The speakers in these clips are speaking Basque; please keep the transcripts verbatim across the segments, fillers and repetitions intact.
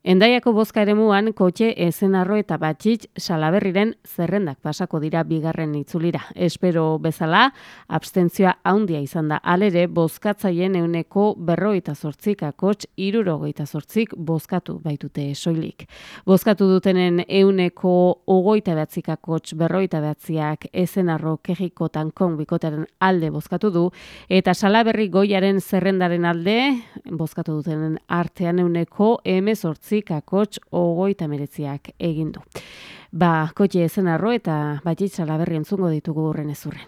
Endaiako bozka eremuan Kotxe, Ezenarro eta Batxitx Salaberriren zerrendak pasako dira bigarren itzulira. Espero bezala, abstentzioa handia izan da. Halere, bozkatzaien ehuneko berrogeita zortzik akots hirurogeita zortzik bozkatu baitute soilik. Bozkatu dutenen ehuneko hogeita bederatzik akots berrogeita bederatziak Ezenarro Kejiko Tankon bikotearen alde bozkatu du, eta Salaberri goiaren zerrendaren alde bozkatu dutenen artean ehuneko hemezortzi akots hogeita hemeretziak egin du. Ba, Kotxe, Ezenarro eta Batxitx Salaberri entzungo ditugu hurren ezurren.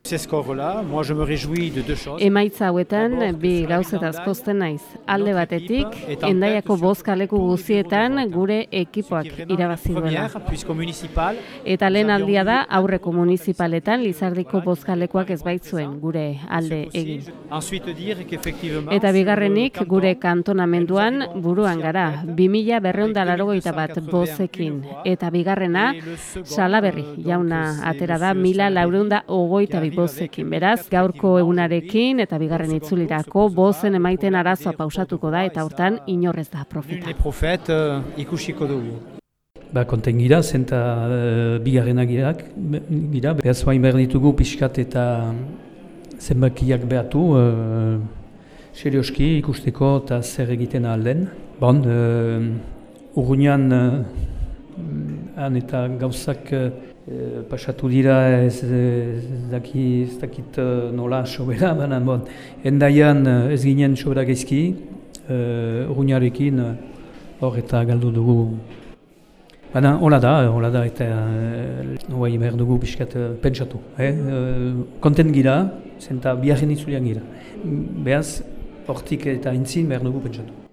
Emaitza hauetan bi gauzetaz pozten naiz. Alde batetik, Endaiako bozkaleku guztietan gure ekipoak irabazi duela. Eta lehen aldia da aurreko municipaletan Lizardiko bozkalekuak ez baitzuen gure alde egin. Eta bigarrenik gure kantonamenduan buruan gara, bi mila berrehun eta laurogeita bat bozekin. Eta bigarrena, Salaberri jauna atera da mila laurehun eta hogeita bi bozekin. Beraz, gaurko egunarekin eta bigarren itzulirako bozen emaiten arazoa pausatuko da eta hortan inorrez da profeta. Ikusiko dugu. Ba, konten gira, zenta uh, bigarrenak gira. Behaz bain behar ditugu pixkat eta zenbakiak behatu, uh, serioski ikusteko eta zer egiten alden. Bon, uh, urruñan uh, han eta gauzak uh, pasatu dira ez, ez, daki, ez dakit uh, nola sobera, baina bon, Endaian uh, ez ginen sobera gaizki, uh, urruñarekin hor uh, eta galdu dugu. Baina hola da, hola da eta uh, behar dugu pixkat uh, pentsatu. Eh? Uh, kontent gira, zenta biharren itzulian gira. Behaz, hortik eta intzin behar dugu pentsatu.